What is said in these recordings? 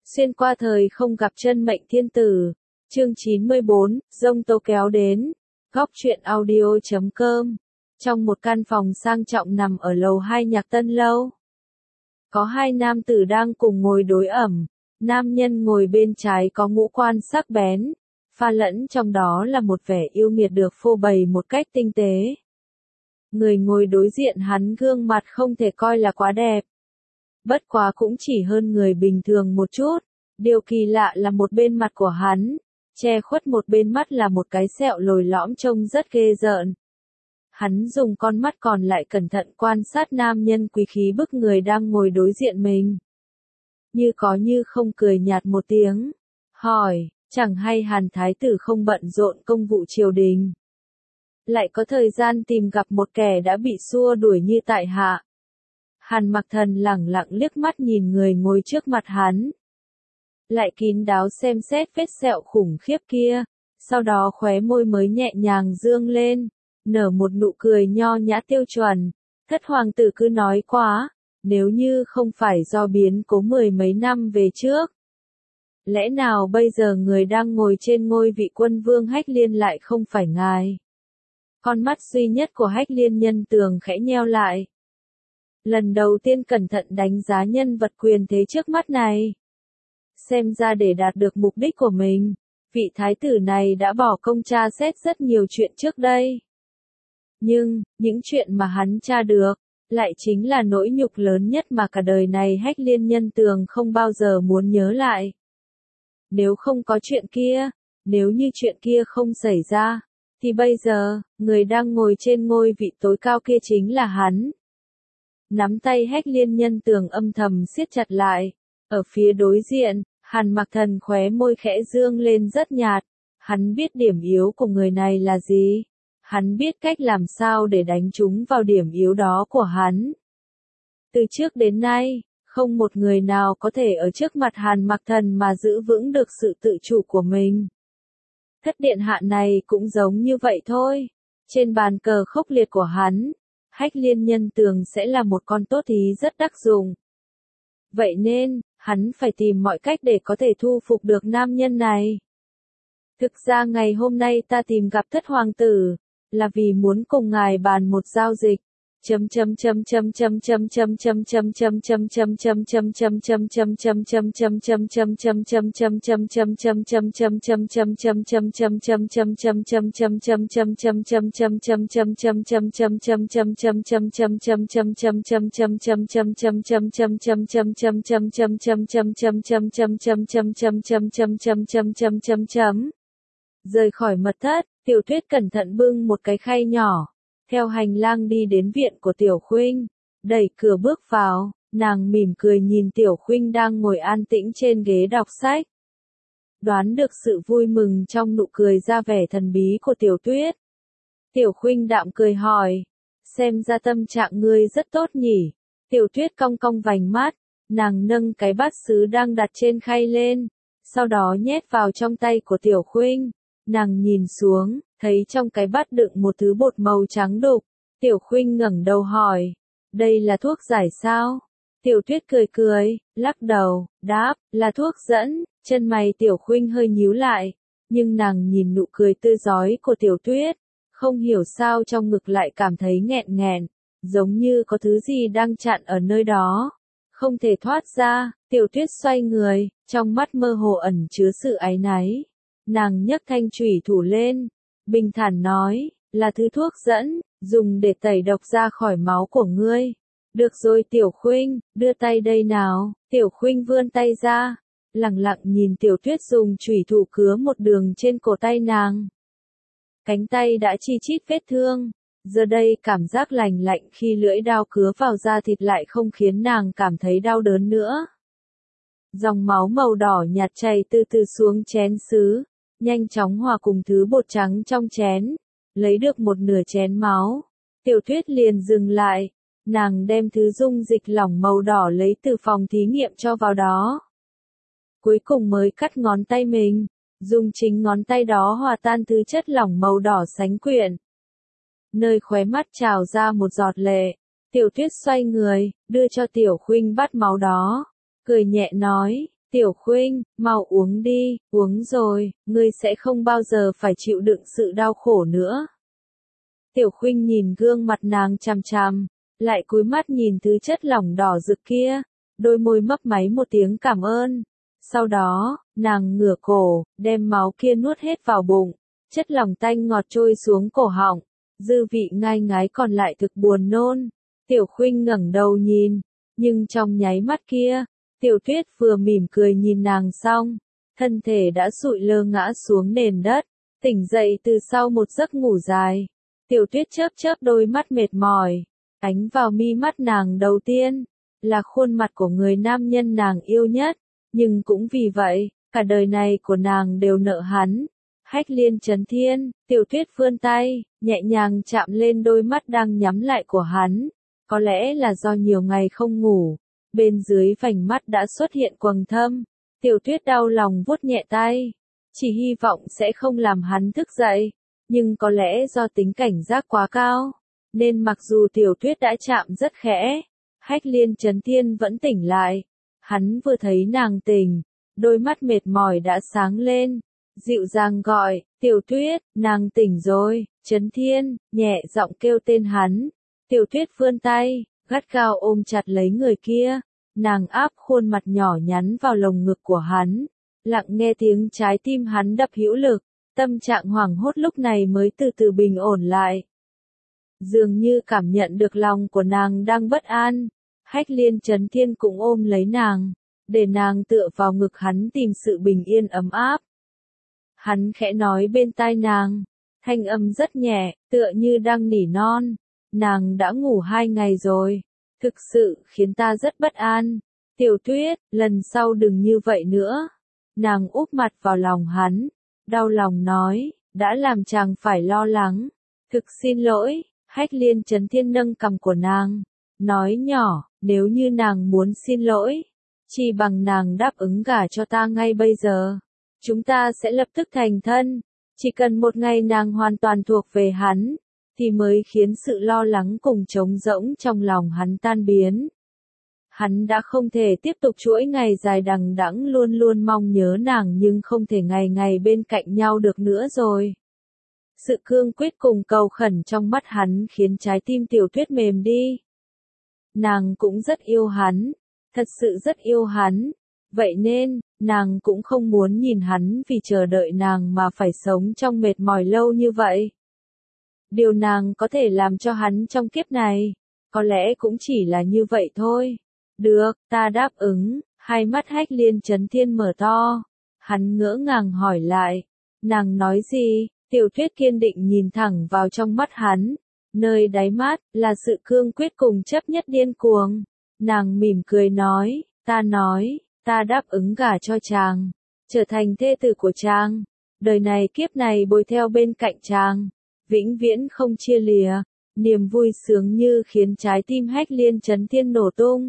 Xuyên qua thời không gặp chân mệnh thiên tử. Chương 94, giông tố kéo đến. Góc truyện audio.com. Trong một căn phòng sang trọng nằm ở lầu 2 Nhạc Tân Lâu. Có hai nam tử đang cùng ngồi đối ẩm. Nam nhân ngồi bên trái có ngũ quan sắc bén. Pha lẫn trong đó là một vẻ yêu nghiệt được phô bày một cách tinh tế. Người ngồi đối diện hắn gương mặt không thể coi là quá đẹp. Bất quá cũng chỉ hơn người bình thường một chút. Điều kỳ lạ là một bên mặt của hắn, che khuất một bên mắt là một cái sẹo lồi lõm trông rất ghê rợn. Hắn dùng con mắt còn lại cẩn thận quan sát nam nhân quý khí bức người đang ngồi đối diện mình. Như có như không cười nhạt một tiếng. Hỏi, chẳng hay Hàn Thái tử không bận rộn công vụ triều đình. Lại có thời gian tìm gặp một kẻ đã bị xua đuổi như tại hạ. Hàn Mặc Thần lẳng lặng liếc mắt nhìn người ngồi trước mặt hắn. Lại kín đáo xem xét vết sẹo khủng khiếp kia, sau đó khóe môi mới nhẹ nhàng dương lên, nở một nụ cười nho nhã tiêu chuẩn. Thất hoàng tử cứ nói quá, nếu như không phải do biến cố mười mấy năm về trước. Lẽ nào bây giờ người đang ngồi trên ngôi vị quân vương Hách Liên lại không phải ngài? Con mắt duy nhất của Hách Liên Nhân Tường khẽ nheo lại. Lần đầu tiên cẩn thận đánh giá nhân vật quyền thế trước mắt này. Xem ra để đạt được mục đích của mình, vị thái tử này đã bỏ công tra xét rất nhiều chuyện trước đây. Nhưng, những chuyện mà hắn tra được, lại chính là nỗi nhục lớn nhất mà cả đời này Hách Liên Nhân Tường không bao giờ muốn nhớ lại. Nếu không có chuyện kia, nếu như chuyện kia không xảy ra, thì bây giờ, người đang ngồi trên ngôi vị tối cao kia chính là hắn. Nắm tay Hách Liên Nhân Tường âm thầm siết chặt lại. Ở phía đối diện, Hàn Mặc Thần khóe môi khẽ dương lên rất nhạt. Hắn biết điểm yếu của người này là gì. Hắn biết cách làm sao để đánh trúng vào điểm yếu đó của hắn. Từ trước đến nay, không một người nào có thể ở trước mặt Hàn Mặc Thần mà giữ vững được sự tự chủ của mình. Thất điện hạ này cũng giống như vậy thôi. Trên bàn cờ khốc liệt của hắn, Hách Liên Nhân Tường sẽ là một con tốt thí rất đắc dụng. Vậy nên, hắn phải tìm mọi cách để có thể thu phục được nam nhân này. Thực ra ngày hôm nay ta tìm gặp Thất hoàng tử, là vì muốn cùng ngài bàn một giao dịch. Rời khỏi mật thất, Tiểu Tuyết cẩn thận bưng một cái khay nhỏ, theo hành lang đi đến viện của Tiểu Khuynh, đẩy cửa bước vào, nàng mỉm cười nhìn Tiểu Khuynh đang ngồi an tĩnh trên ghế đọc sách. Đoán được sự vui mừng trong nụ cười ra vẻ thần bí của Tiểu Tuyết. Tiểu Khuynh đạm cười hỏi, xem ra tâm trạng ngươi rất tốt nhỉ. Tiểu Tuyết cong cong vành mắt, nàng nâng cái bát sứ đang đặt trên khay lên, sau đó nhét vào trong tay của Tiểu Khuynh. Nàng nhìn xuống, thấy trong cái bát đựng một thứ bột màu trắng đục. Tiểu Khuynh ngẩng đầu hỏi, đây là thuốc giải sao? Tiểu Tuyết cười cười, lắc đầu, đáp, là thuốc dẫn. Chân mày Tiểu Khuynh hơi nhíu lại, nhưng nàng nhìn nụ cười tươi rói của Tiểu Tuyết, không hiểu sao trong ngực lại cảm thấy nghẹn nghẹn, giống như có thứ gì đang chặn ở nơi đó, không thể thoát ra. Tiểu Tuyết xoay người, trong mắt mơ hồ ẩn chứa sự áy náy. Nàng nhấc thanh chủy thủ lên, bình thản nói, là thứ thuốc dẫn, dùng để tẩy độc ra khỏi máu của ngươi. Được rồi Tiểu Khuynh, đưa tay đây nào. Tiểu Khuynh vươn tay ra, lẳng lặng nhìn Tiểu Tuyết dùng chủy thủ cứa một đường trên cổ tay nàng. Cánh tay đã chi chít vết thương, giờ đây cảm giác lành lạnh khi lưỡi dao cứa vào da thịt lại không khiến nàng cảm thấy đau đớn nữa. Dòng máu màu đỏ nhạt chảy từ từ xuống chén sứ, nhanh chóng hòa cùng thứ bột trắng trong chén, lấy được một nửa chén máu. Tiểu Tuyết liền dừng lại, nàng đem thứ dung dịch lỏng màu đỏ lấy từ phòng thí nghiệm cho vào đó. Cuối cùng mới cắt ngón tay mình, dùng chính ngón tay đó hòa tan thứ chất lỏng màu đỏ sánh quyện. Nơi khóe mắt trào ra một giọt lệ, Tiểu Tuyết xoay người, đưa cho Tiểu Khuynh bát máu đó, cười nhẹ nói, Tiểu Khuynh, mau uống đi, uống rồi, ngươi sẽ không bao giờ phải chịu đựng sự đau khổ nữa. Tiểu Khuynh nhìn gương mặt nàng chằm chằm, lại cúi mắt nhìn thứ chất lỏng đỏ rực kia, đôi môi mấp máy một tiếng cảm ơn. Sau đó, nàng ngửa cổ, đem máu kia nuốt hết vào bụng, chất lỏng tanh ngọt trôi xuống cổ họng, dư vị ngai ngái còn lại thực buồn nôn. Tiểu Khuynh ngẩng đầu nhìn, nhưng trong nháy mắt kia, Tiểu Tuyết vừa mỉm cười nhìn nàng xong, thân thể đã sụi lơ ngã xuống nền đất, tỉnh dậy từ sau một giấc ngủ dài. Tiểu Tuyết chớp chớp đôi mắt mệt mỏi, ánh vào mi mắt nàng đầu tiên, là khuôn mặt của người nam nhân nàng yêu nhất, nhưng cũng vì vậy, cả đời này của nàng đều nợ hắn. Hách Liên Chấn Thiên, Tiểu Tuyết vươn tay, nhẹ nhàng chạm lên đôi mắt đang nhắm lại của hắn, có lẽ là do nhiều ngày không ngủ, bên dưới vành mắt đã xuất hiện quầng thâm. Tiểu Tuyết đau lòng vuốt nhẹ tay, chỉ hy vọng sẽ không làm hắn thức dậy, nhưng có lẽ do tính cảnh giác quá cao, nên mặc dù Tiểu Tuyết đã chạm rất khẽ, Hách Liên Chấn Thiên vẫn tỉnh lại. Hắn vừa thấy nàng tỉnh, đôi mắt mệt mỏi đã sáng lên, dịu dàng gọi, Tiểu Tuyết, nàng tỉnh rồi. Chấn Thiên, nhẹ giọng kêu tên hắn. Tiểu Tuyết vươn tay, gắt gao ôm chặt lấy người kia, nàng áp khuôn mặt nhỏ nhắn vào lồng ngực của hắn, lặng nghe tiếng trái tim hắn đập hữu lực, tâm trạng hoảng hốt lúc này mới từ từ bình ổn lại. Dường như cảm nhận được lòng của nàng đang bất an, Hách Liên Chấn Thiên cũng ôm lấy nàng, để nàng tựa vào ngực hắn tìm sự bình yên ấm áp. Hắn khẽ nói bên tai nàng, thanh âm rất nhẹ, tựa như đang nỉ non. Nàng đã ngủ 2 ngày rồi, thực sự khiến ta rất bất an. Tiểu Tuyết, lần sau đừng như vậy nữa. Nàng úp mặt vào lòng hắn, đau lòng nói, đã làm chàng phải lo lắng. Thực xin lỗi. Hách Liên Chấn Thiên nâng cằm của nàng, nói nhỏ, nếu như nàng muốn xin lỗi, chỉ bằng nàng đáp ứng gả cho ta ngay bây giờ. Chúng ta sẽ lập tức thành thân, chỉ cần một ngày nàng hoàn toàn thuộc về hắn, thì mới khiến sự lo lắng cùng trống rỗng trong lòng hắn tan biến. Hắn đã không thể tiếp tục chuỗi ngày dài đằng đẵng luôn luôn mong nhớ nàng nhưng không thể ngày ngày bên cạnh nhau được nữa rồi. Sự cương quyết cùng cầu khẩn trong mắt hắn khiến trái tim Tiểu Tuyết mềm đi. Nàng cũng rất yêu hắn, thật sự rất yêu hắn, vậy nên, nàng cũng không muốn nhìn hắn vì chờ đợi nàng mà phải sống trong mệt mỏi lâu như vậy. Điều nàng có thể làm cho hắn trong kiếp này, có lẽ cũng chỉ là như vậy thôi. Được, ta đáp ứng. Hai mắt Hách Liên Chấn Thiên mở to. Hắn ngỡ ngàng hỏi lại, nàng nói gì? Tiểu Tuyết kiên định nhìn thẳng vào trong mắt hắn, nơi đáy mắt là sự cương quyết cùng chấp nhất điên cuồng. Nàng mỉm cười nói, ta đáp ứng gả cho chàng, trở thành thê tử của chàng, đời này kiếp này bồi theo bên cạnh chàng, vĩnh viễn không chia lìa. Niềm vui sướng như khiến trái tim Hách Liên Chấn Thiên nổ tung.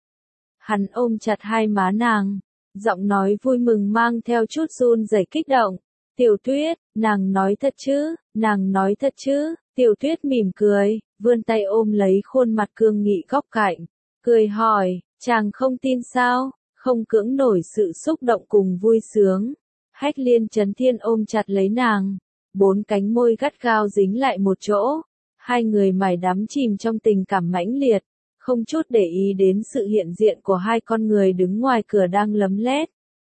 Hắn ôm chặt hai má nàng, giọng nói vui mừng mang theo chút run rẩy kích động. Tiểu Tuyết, nàng nói thật chứ, nàng nói thật chứ. Tiểu Tuyết mỉm cười, vươn tay ôm lấy khuôn mặt cương nghị góc cạnh, cười hỏi, chàng không tin sao? Không cưỡng nổi sự xúc động cùng vui sướng. Hách Liên Chấn Thiên ôm chặt lấy nàng, 4 cánh môi gắt gao dính lại một chỗ, hai người mải đắm chìm trong tình cảm mãnh liệt, không chút để ý đến sự hiện diện của hai con người đứng ngoài cửa đang lấm lét.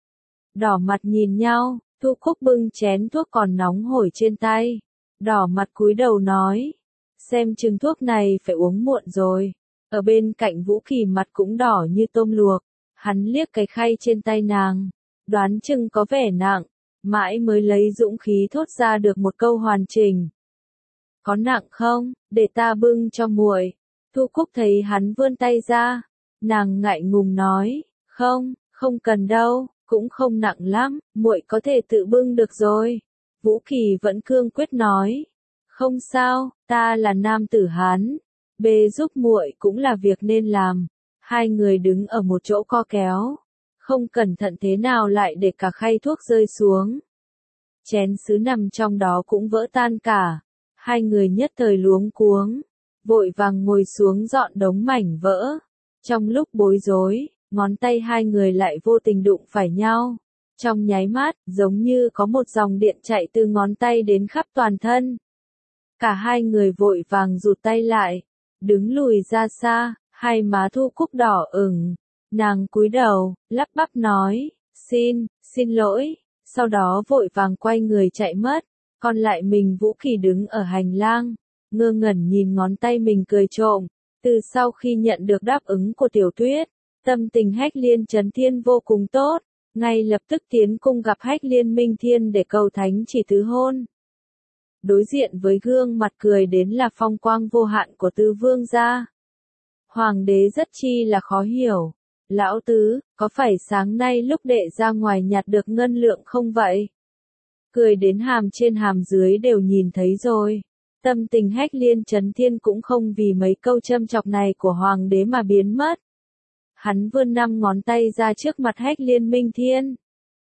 Đỏ mặt nhìn nhau, Thu Cúc bưng chén thuốc còn nóng hổi trên tay, đỏ mặt cúi đầu nói, xem chừng thuốc này phải uống muộn rồi. Ở bên cạnh Vũ Kỳ mặt cũng đỏ như tôm luộc, hắn liếc cái khay trên tay nàng, đoán chừng có vẻ nặng, mãi mới lấy dũng khí thốt ra được một câu hoàn chỉnh. Có nặng không, để ta bưng cho muội. Thu Cúc thấy hắn vươn tay ra, nàng ngại ngùng nói, không cần đâu, cũng không nặng lắm, muội có thể tự bưng được rồi. Vũ Kỳ vẫn cương quyết nói, không sao, ta là nam tử Hán, bê giúp muội cũng là việc nên làm. Hai người đứng ở một chỗ co kéo, không cẩn thận thế nào lại để cả khay thuốc rơi xuống. Chén sứ nằm trong đó cũng vỡ tan cả, hai người nhất thời luống cuống, vội vàng ngồi xuống dọn đống mảnh vỡ. Trong lúc bối rối, ngón tay hai người lại vô tình đụng phải nhau. Trong nháy mắt, giống như có một dòng điện chạy từ ngón tay đến khắp toàn thân. Cả hai người vội vàng rụt tay lại, đứng lùi ra xa, hai má Thu Cúc đỏ ửng. Nàng cúi đầu, lắp bắp nói, xin lỗi, sau đó vội vàng quay người chạy mất, còn lại mình Vũ Kỳ đứng ở hành lang, ngơ ngẩn nhìn ngón tay mình cười trộm. Từ sau khi nhận được đáp ứng của Tiểu Tuyết, tâm tình Hách Liên Chấn Thiên vô cùng tốt, ngay lập tức tiến cung gặp Hách Liên Minh Thiên để cầu thánh chỉ tứ hôn. Đối diện với gương mặt cười đến là phong quang vô hạn của Tứ Vương gia. Hoàng đế rất chi là khó hiểu. Lão tứ, có phải sáng nay lúc đệ ra ngoài nhặt được ngân lượng không vậy? Cười đến hàm trên hàm dưới đều nhìn thấy rồi. Tâm tình Hách Liên Chấn Thiên cũng không vì mấy câu châm chọc này của hoàng đế mà biến mất. Hắn vươn 5 ngón tay ra trước mặt Hách Liên Minh Thiên.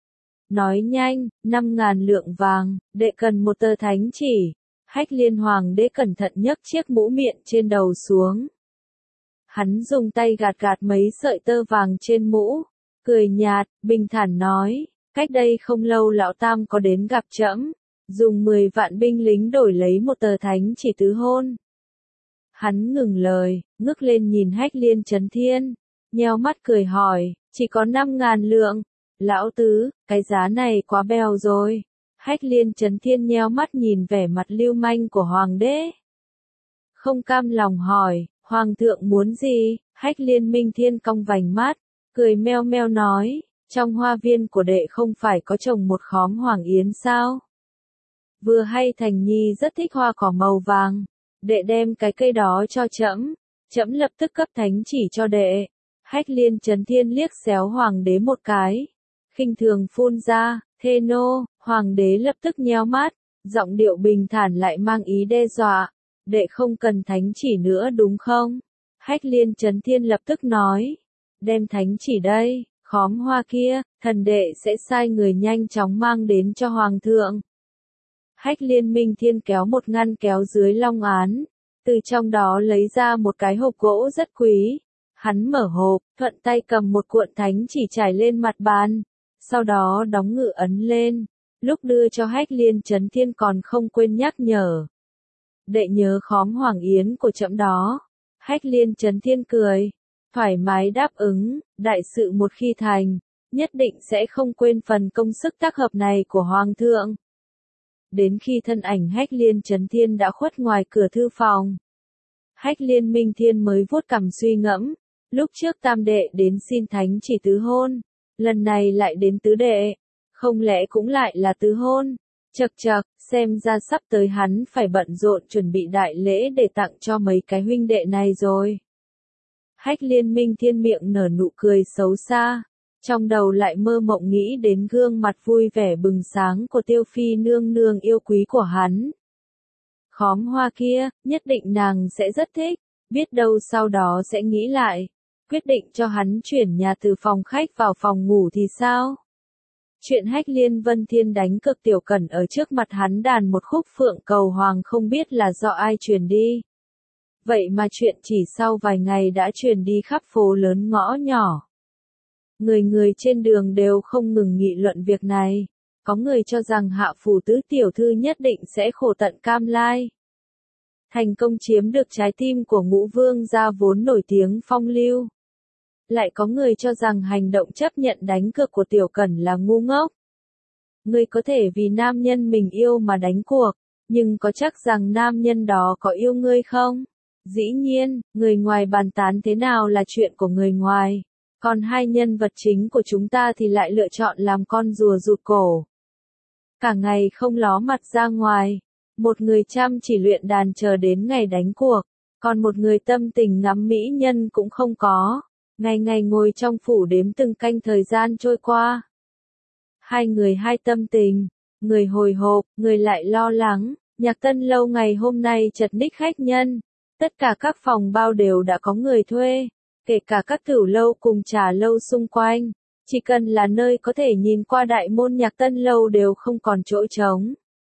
Nói nhanh, 5.000 lượng vàng, đệ cần một tờ thánh chỉ. Hách Liên hoàng đế cẩn thận nhấc chiếc mũ miệng trên đầu xuống. Hắn dùng tay gạt gạt mấy sợi tơ vàng trên mũ, cười nhạt, bình thản nói, cách đây không lâu lão tam có đến gặp trẫm, dùng 10 vạn binh lính đổi lấy một tờ thánh chỉ tứ hôn. Hắn ngừng lời, ngước lên nhìn Hách Liên Chấn Thiên, nheo mắt cười hỏi, chỉ có 5.000 lượng. Lão tứ, cái giá này quá bèo rồi. Hách Liên Chấn Thiên nheo mắt nhìn vẻ mặt lưu manh của hoàng đế. Không cam lòng hỏi, hoàng thượng muốn gì? Hách Liên Minh Thiên cong vành mắt, cười meo meo nói, trong hoa viên của đệ không phải có trồng một khóm hoàng yến sao? Vừa hay Thành Nhi rất thích hoa cỏ màu vàng, đệ đem cái cây đó cho trẫm, trẫm lập tức cấp thánh chỉ cho đệ. Hách Liên Chấn Thiên liếc xéo hoàng đế một cái, khinh thường phun ra, thê nô. Hoàng đế lập tức nheo mắt, giọng điệu bình thản lại mang ý đe dọa, đệ không cần thánh chỉ nữa đúng không? Hách Liên Chấn Thiên lập tức nói, đem thánh chỉ đây, khóm hoa kia, thần đệ sẽ sai người nhanh chóng mang đến cho hoàng thượng. Hách Liên Minh Thiên kéo một ngăn kéo dưới long án, từ trong đó lấy ra một cái hộp gỗ rất quý. Hắn mở hộp, thuận tay cầm một cuộn thánh chỉ trải lên mặt bàn, sau đó đóng ngự ấn lên. Lúc đưa cho Hách Liên Chấn Thiên còn không quên nhắc nhở. Đệ nhớ khóm hoàng yến của trẫm đó. Hách Liên Chấn Thiên cười, thoải mái đáp ứng, đại sự một khi thành, nhất định sẽ không quên phần công sức tác hợp này của hoàng thượng. Đến khi thân ảnh Hách Liên Chấn Thiên đã khuất ngoài cửa thư phòng, Hách Liên Minh Thiên mới vuốt cằm suy ngẫm, lúc trước tam đệ đến xin thánh chỉ tứ hôn, lần này lại đến tứ đệ, không lẽ cũng lại là tứ hôn? Chậc chậc, xem ra sắp tới hắn phải bận rộn chuẩn bị đại lễ để tặng cho mấy cái huynh đệ này rồi. Hách Liên Minh Thiên miệng nở nụ cười xấu xa, trong đầu lại mơ mộng nghĩ đến gương mặt vui vẻ bừng sáng của Tiêu Phi nương nương yêu quý của hắn. Khóm hoa kia, nhất định nàng sẽ rất thích, biết đâu sau đó sẽ nghĩ lại, quyết định cho hắn chuyển nhà từ phòng khách vào phòng ngủ thì sao? Chuyện Hách Liên Vân Thiên đánh cực Tiểu Cẩn ở trước mặt hắn đàn một khúc Phượng Cầu Hoàng không biết là do ai truyền đi. Vậy mà chuyện chỉ sau vài ngày đã truyền đi khắp phố lớn ngõ nhỏ. Người người trên đường đều không ngừng nghị luận việc này. Có người cho rằng Hạ Phủ Tứ tiểu thư nhất định sẽ khổ tận cam lai. Thành công chiếm được trái tim của Ngũ Vương gia vốn nổi tiếng phong lưu. Lại có người cho rằng hành động chấp nhận đánh cược của Tiểu Cẩn là ngu ngốc. Ngươi có thể vì nam nhân mình yêu mà đánh cuộc, nhưng có chắc rằng nam nhân đó có yêu ngươi không? Dĩ nhiên, người ngoài bàn tán thế nào là chuyện của người ngoài, còn hai nhân vật chính của chúng ta thì lại lựa chọn làm con rùa rụt cổ. Cả ngày không ló mặt ra ngoài, một người chăm chỉ luyện đàn chờ đến ngày đánh cuộc, còn một người tâm tình ngắm mỹ nhân cũng không có. Ngày ngày ngồi trong phủ đếm từng canh thời gian trôi qua. Hai người hai tâm tình, người hồi hộp, người lại lo lắng. Nhạc Tân Lâu ngày hôm nay chật ních khách nhân. Tất cả các phòng bao đều đã có người thuê, kể cả các cửu lâu cùng trà lâu xung quanh. Chỉ cần là nơi có thể nhìn qua đại môn Nhạc Tân Lâu đều không còn chỗ trống.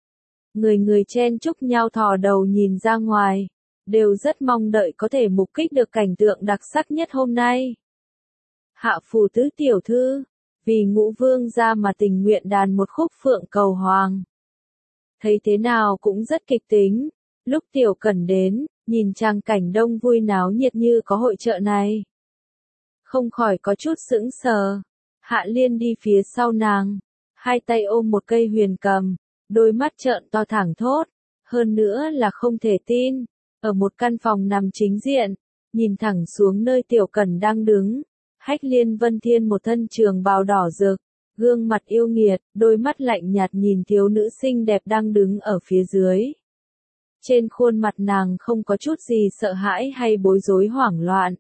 Người người chen chúc nhau thò đầu nhìn ra ngoài, đều rất mong đợi có thể mục kích được cảnh tượng đặc sắc nhất hôm nay. Hạ phù tứ tiểu thư, vì Ngũ Vương gia mà tình nguyện đàn một khúc phượng cầu hoàng. Thấy thế nào cũng rất kịch tính. Lúc Tiểu Cẩn đến, nhìn trang cảnh đông vui náo nhiệt như có hội chợ này, không khỏi có chút sững sờ. Hạ Liên đi phía sau nàng, hai tay ôm một cây huyền cầm, đôi mắt trợn to thẳng thốt, hơn nữa là không thể tin. Ở một căn phòng nằm chính diện, nhìn thẳng xuống nơi Tiểu Cẩn đang đứng, Hách Liên Vân Thiên một thân trường bào đỏ rực, gương mặt yêu nghiệt, đôi mắt lạnh nhạt nhìn thiếu nữ xinh đẹp đang đứng ở phía dưới. Trên khuôn mặt nàng không có chút gì sợ hãi hay bối rối hoảng loạn.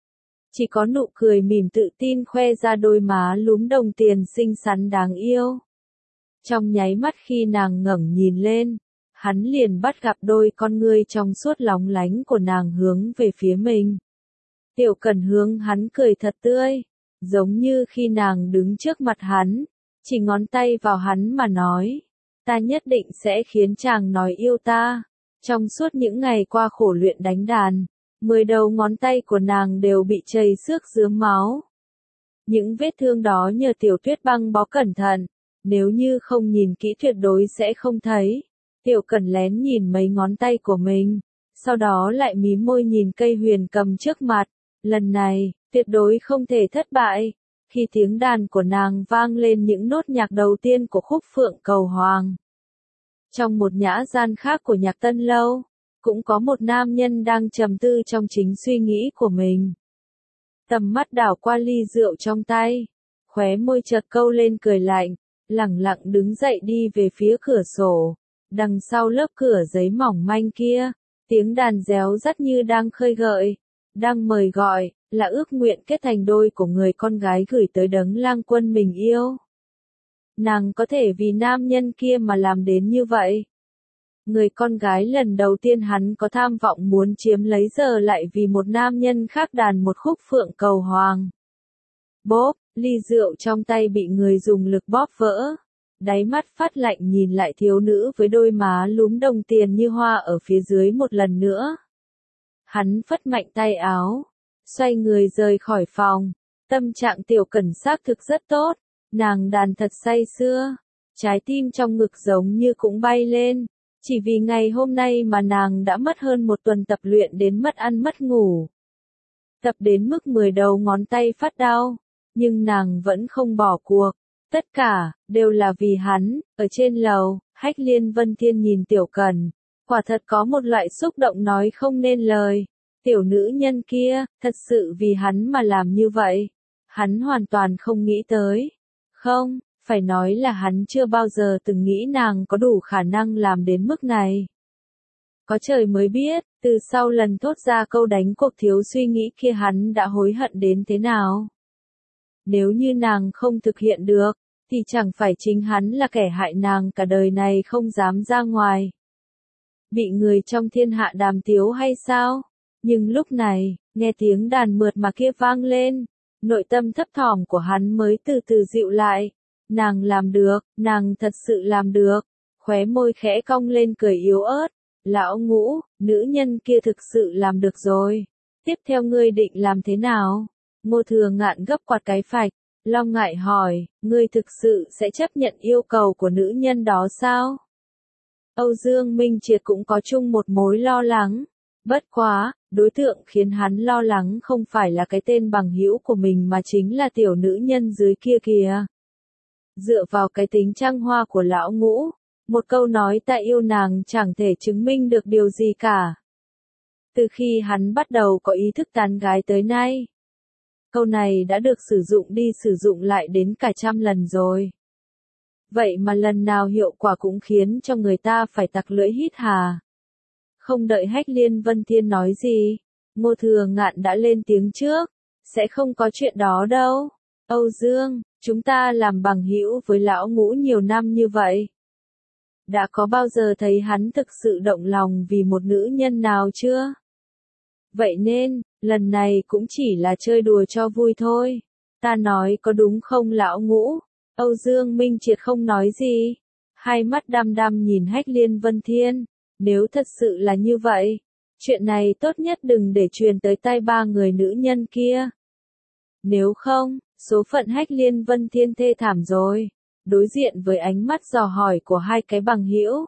Chỉ có nụ cười mỉm tự tin khoe ra đôi má lúm đồng tiền xinh xắn đáng yêu. Trong nháy mắt khi nàng ngẩng nhìn lên, hắn liền bắt gặp đôi con ngươi trong suốt lóng lánh của nàng hướng về phía mình. Tiểu Cẩn hướng hắn cười thật tươi, giống như khi nàng đứng trước mặt hắn, chỉ ngón tay vào hắn mà nói, ta nhất định sẽ khiến chàng nói yêu ta. Trong suốt những ngày qua khổ luyện đánh đàn, 10 đầu ngón tay của nàng đều bị chảy xước rướm máu. Những vết thương đó nhờ Tiểu Tuyết băng bó cẩn thận, nếu như không nhìn kỹ tuyệt đối sẽ không thấy. Tiểu Cẩn lén nhìn mấy ngón tay của mình, sau đó lại mím môi nhìn cây huyền cầm trước mặt. Lần này, tuyệt đối không thể thất bại. Khi tiếng đàn của nàng vang lên những nốt nhạc đầu tiên của khúc Phượng Cầu Hoàng. Trong một nhã gian khác của nhạc Tân Lâu, cũng có một nam nhân đang trầm tư trong chính suy nghĩ của mình. Tầm mắt đảo qua ly rượu trong tay, khóe môi chợt câu lên cười lạnh, lẳng lặng đứng dậy đi về phía cửa sổ. Đằng sau lớp cửa giấy mỏng manh kia, tiếng đàn réo rắt như đang khơi gợi, đang mời gọi, là ước nguyện kết thành đôi của người con gái gửi tới đấng lang quân mình yêu. Nàng có thể vì nam nhân kia mà làm đến như vậy. Người con gái lần đầu tiên hắn có tham vọng muốn chiếm lấy giờ lại vì một nam nhân khác đàn một khúc Phượng Cầu Hoàng. Bốp, ly rượu trong tay bị người dùng lực bóp vỡ. Đáy mắt phát lạnh nhìn lại thiếu nữ với đôi má lúm đồng tiền như hoa ở phía dưới một lần nữa. Hắn phất mạnh tay áo, xoay người rời khỏi phòng. Tâm trạng Tiểu Cẩn xác thực rất tốt, nàng đàn thật say sưa, trái tim trong ngực giống như cũng bay lên. Chỉ vì ngày hôm nay mà nàng đã mất hơn một tuần tập luyện đến mất ăn mất ngủ. Tập đến mức 10 đầu ngón tay phát đau, nhưng nàng vẫn không bỏ cuộc. Tất cả, đều là vì hắn. Ở trên lầu, Hách Liên Vân Thiên nhìn Tiểu Cẩn, quả thật có một loại xúc động nói không nên lời. Tiểu nữ nhân kia, thật sự vì hắn mà làm như vậy. Hắn hoàn toàn không nghĩ tới. Không, phải nói là hắn chưa bao giờ từng nghĩ nàng có đủ khả năng làm đến mức này. Có trời mới biết, từ sau lần thốt ra câu đánh cuộc thiếu suy nghĩ kia hắn đã hối hận đến thế nào. Nếu như nàng không thực hiện được, thì chẳng phải chính hắn là kẻ hại nàng cả đời này không dám ra ngoài. Bị người trong thiên hạ đàm tiếu hay sao? Nhưng lúc này, nghe tiếng đàn mượt mà kia vang lên, nội tâm thấp thỏm của hắn mới từ từ dịu lại. Nàng làm được, nàng thật sự làm được. Khóe môi khẽ cong lên cười yếu ớt. Lão Ngũ, nữ nhân kia thực sự làm được rồi. Tiếp theo ngươi định làm thế nào? Ngô Thừa Ngạn gấp quạt cái phạch, lo ngại hỏi, ngươi thực sự sẽ chấp nhận yêu cầu của nữ nhân đó sao? Âu Dương Minh Triệt cũng có chung một mối lo lắng. Bất quá, đối tượng khiến hắn lo lắng không phải là cái tên bằng hữu của mình mà chính là tiểu nữ nhân dưới kia kìa. Dựa vào cái tính trăng hoa của lão Ngũ, một câu nói ta yêu nàng chẳng thể chứng minh được điều gì cả. Từ khi hắn bắt đầu có ý thức tán gái tới nay, câu này đã được sử dụng đi sử dụng lại đến cả 100 lần rồi. Vậy mà lần nào hiệu quả cũng khiến cho người ta phải tặc lưỡi hít hà. Không đợi Hách Liên Vân Thiên nói gì, Ngô Thừa Ngạn đã lên tiếng trước, sẽ không có chuyện đó đâu. Âu Dương, chúng ta làm bằng hữu với lão Ngũ nhiều năm như vậy. Đã có bao giờ thấy hắn thực sự động lòng vì một nữ nhân nào chưa? Vậy nên, lần này cũng chỉ là chơi đùa cho vui thôi. Ta nói có đúng không lão Ngũ? Âu Dương Minh Triệt không nói gì. Hai mắt đăm đăm nhìn Hách Liên Vân Thiên. Nếu thật sự là như vậy, chuyện này tốt nhất đừng để truyền tới tai ba người nữ nhân kia. Nếu không, số phận Hách Liên Vân Thiên thê thảm rồi. Đối diện với ánh mắt dò hỏi của hai cái bằng hữu,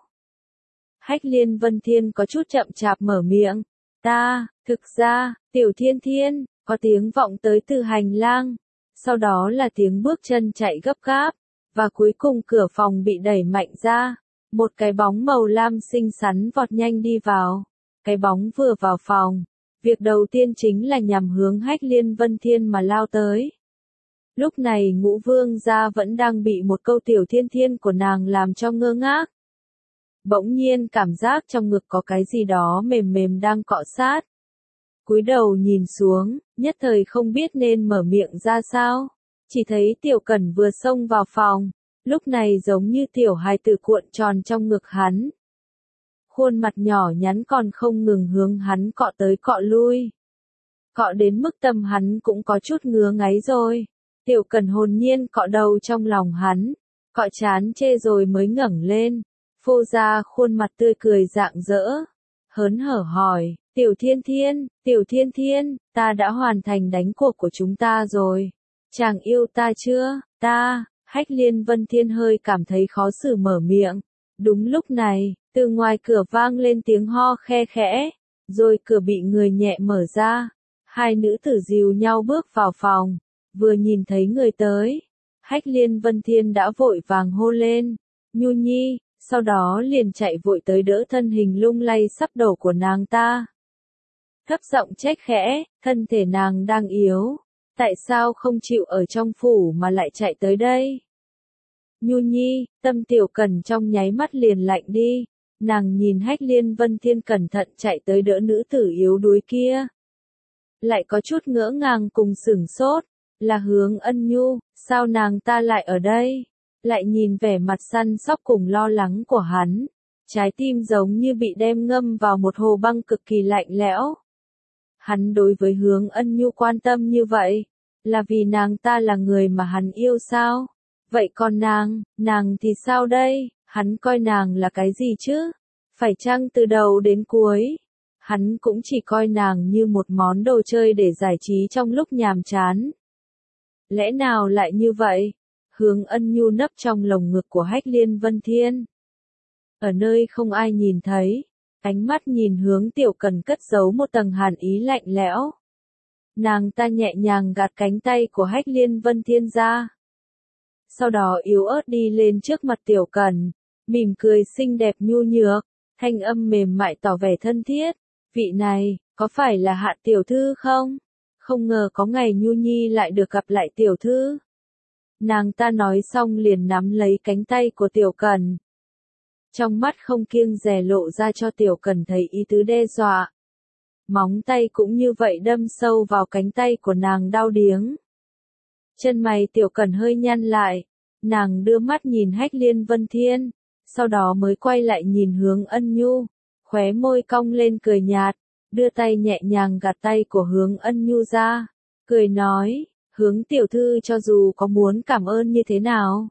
Hách Liên Vân Thiên có chút chậm chạp mở miệng. Thực ra, Tiểu Thiên Thiên, có tiếng vọng tới từ hành lang. Sau đó là tiếng bước chân chạy gấp gáp. Và cuối cùng cửa phòng bị đẩy mạnh ra. Một cái bóng màu lam xinh xắn vọt nhanh đi vào. Cái bóng vừa vào phòng. Việc đầu tiên chính là nhằm hướng Hách Liên Vân Thiên mà lao tới. Lúc này Ngũ Vương gia vẫn đang bị một câu Tiểu Thiên Thiên của nàng làm cho ngơ ngác. Bỗng nhiên cảm giác trong ngực có cái gì đó mềm mềm đang cọ sát. Cúi đầu nhìn xuống, nhất thời không biết nên mở miệng ra sao. Chỉ thấy Tiểu Cẩn vừa xông vào phòng, lúc này giống như tiểu hài tử cuộn tròn trong ngực hắn. Khuôn mặt nhỏ nhắn còn không ngừng hướng hắn cọ tới cọ lui. Cọ đến mức tâm hắn cũng có chút ngứa ngáy rồi. Tiểu Cẩn hồn nhiên cọ đầu trong lòng hắn, cọ chán chê rồi mới ngẩng lên, phô ra khuôn mặt tươi cười rạng rỡ, hớn hở hỏi, Tiểu Thiên Thiên, ta đã hoàn thành đánh cuộc của chúng ta rồi. Chàng yêu ta chưa? Hách Liên Vân Thiên hơi cảm thấy khó xử mở miệng. Đúng lúc này, từ ngoài cửa vang lên tiếng ho khe khẽ, rồi cửa bị người nhẹ mở ra. Hai nữ tử dìu nhau bước vào phòng, vừa nhìn thấy người tới. Hách Liên Vân Thiên đã vội vàng hô lên, Nhu Nhi, sau đó liền chạy vội tới đỡ thân hình lung lay sắp đổ của nàng ta. Thấp giọng trách khẽ, thân thể nàng đang yếu, tại sao không chịu ở trong phủ mà lại chạy tới đây? Nhu Nhi, tâm Tiểu Cẩn trong nháy mắt liền lạnh đi, nàng nhìn Hách Liên Vân Thiên cẩn thận chạy tới đỡ nữ tử yếu đuối kia. Lại có chút ngỡ ngàng cùng sửng sốt, là Hướng Ân Nhu, sao nàng ta lại ở đây? Lại nhìn vẻ mặt săn sóc cùng lo lắng của hắn, trái tim giống như bị đem ngâm vào một hồ băng cực kỳ lạnh lẽo. Hắn đối với Hướng Ân Nhu quan tâm như vậy, là vì nàng ta là người mà hắn yêu sao? Vậy còn nàng thì sao đây? Hắn coi nàng là cái gì chứ? Phải chăng từ đầu đến cuối, hắn cũng chỉ coi nàng như một món đồ chơi để giải trí trong lúc nhàm chán? Lẽ nào lại như vậy? Hướng Ân Nhu nấp trong lồng ngực của Hách Liên Vân Thiên. Ở nơi không ai nhìn thấy, ánh mắt nhìn hướng Tiểu Cẩn cất giấu một tầng hàn ý lạnh lẽo. Nàng ta nhẹ nhàng gạt cánh tay của Hách Liên Vân Thiên ra. Sau đó yếu ớt đi lên trước mặt Tiểu Cẩn, mỉm cười xinh đẹp nhu nhược, thanh âm mềm mại tỏ vẻ thân thiết. Vị này, có phải là Hạ tiểu thư không? Không ngờ có ngày Nhu Nhi lại được gặp lại tiểu thư. Nàng ta nói xong liền nắm lấy cánh tay của Tiểu Cẩn. Trong mắt không kiêng dè lộ ra cho Tiểu Cẩn thấy ý tứ đe dọa. Móng tay cũng như vậy đâm sâu vào cánh tay của nàng đau điếng. Chân mày Tiểu Cẩn hơi nhăn lại, nàng đưa mắt nhìn Hách Liên Vân Thiên, sau đó mới quay lại nhìn Hướng Ân Nhu, khóe môi cong lên cười nhạt, đưa tay nhẹ nhàng gạt tay của Hướng Ân Nhu ra, cười nói, Hướng tiểu thư cho dù có muốn cảm ơn như thế nào,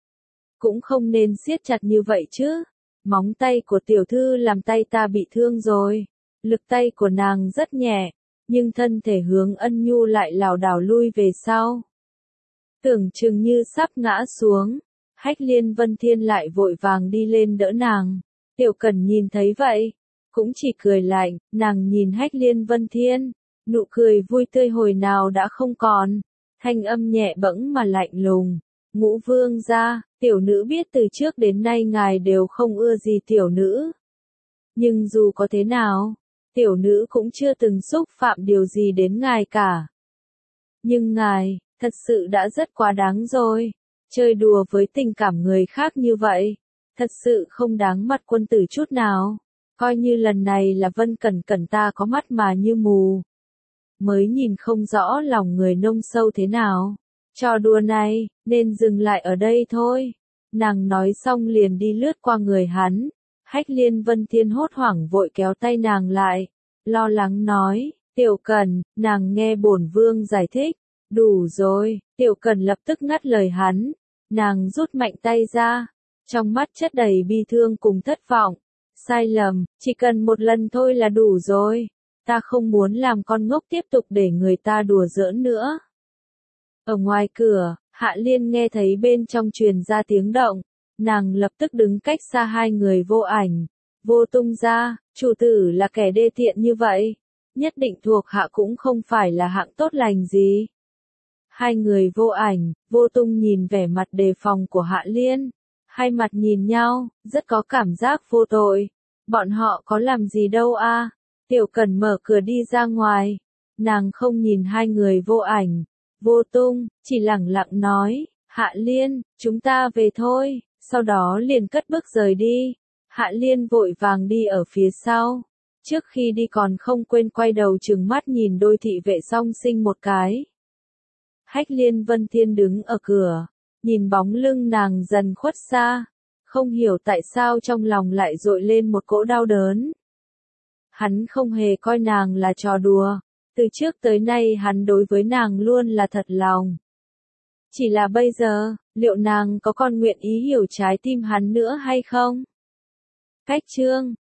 cũng không nên siết chặt như vậy chứ, móng tay của tiểu thư làm tay ta bị thương rồi. Lực tay của nàng rất nhẹ, nhưng thân thể Hướng Ân Nhu lại lảo đảo lui về sau. Tưởng chừng như sắp ngã xuống, Hách Liên Vân Thiên lại vội vàng đi lên đỡ nàng. Tiểu Cẩn nhìn thấy vậy, cũng chỉ cười lạnh, nàng nhìn Hách Liên Vân Thiên, nụ cười vui tươi hồi nào đã không còn, thanh âm nhẹ bẫng mà lạnh lùng. Ngũ Vương gia, tiểu nữ biết từ trước đến nay ngài đều không ưa gì tiểu nữ. Nhưng dù có thế nào, tiểu nữ cũng chưa từng xúc phạm điều gì đến ngài cả. Nhưng ngài, thật sự đã rất quá đáng rồi. Chơi đùa với tình cảm người khác như vậy, thật sự không đáng mặt quân tử chút nào. Coi như lần này là Vân Cẩn Cẩn ta có mắt mà như mù, mới nhìn không rõ lòng người nông sâu thế nào. Trò đùa này, nên dừng lại ở đây thôi. Nàng nói xong liền đi lướt qua người hắn. Hách Liên Vân Thiên hốt hoảng vội kéo tay nàng lại, lo lắng nói, Tiểu Cẩn, nàng nghe bổn vương giải thích. Đủ rồi, Tiểu Cẩn lập tức ngắt lời hắn, nàng rút mạnh tay ra, trong mắt chất đầy bi thương cùng thất vọng. Sai lầm, chỉ cần một lần thôi là đủ rồi, ta không muốn làm con ngốc tiếp tục để người ta đùa giỡn nữa. Ở ngoài cửa, Hạ Liên nghe thấy bên trong truyền ra tiếng động, nàng lập tức đứng cách xa hai người Vô Ảnh, Vô Tung ra, chủ tử là kẻ đê tiện như vậy, nhất định thuộc hạ cũng không phải là hạng tốt lành gì. Hai người Vô Ảnh, Vô Tung nhìn vẻ mặt đề phòng của Hạ Liên, hai mặt nhìn nhau, rất có cảm giác vô tội. Bọn họ có làm gì đâu a? Tiểu Cẩn mở cửa đi ra ngoài, nàng không nhìn hai người Vô Ảnh, Vô Tung, chỉ lẳng lặng nói, Hạ Liên, chúng ta về thôi, sau đó liền cất bước rời đi. Hạ Liên vội vàng đi ở phía sau, trước khi đi còn không quên quay đầu trừng mắt nhìn đôi thị vệ song sinh một cái. Hách Liên Vân Thiên đứng ở cửa, nhìn bóng lưng nàng dần khuất xa, không hiểu tại sao trong lòng lại dội lên một cỗ đau đớn. Hắn không hề coi nàng là trò đùa, từ trước tới nay hắn đối với nàng luôn là thật lòng. Chỉ là bây giờ, liệu nàng có còn nguyện ý hiểu trái tim hắn nữa hay không? Cách chương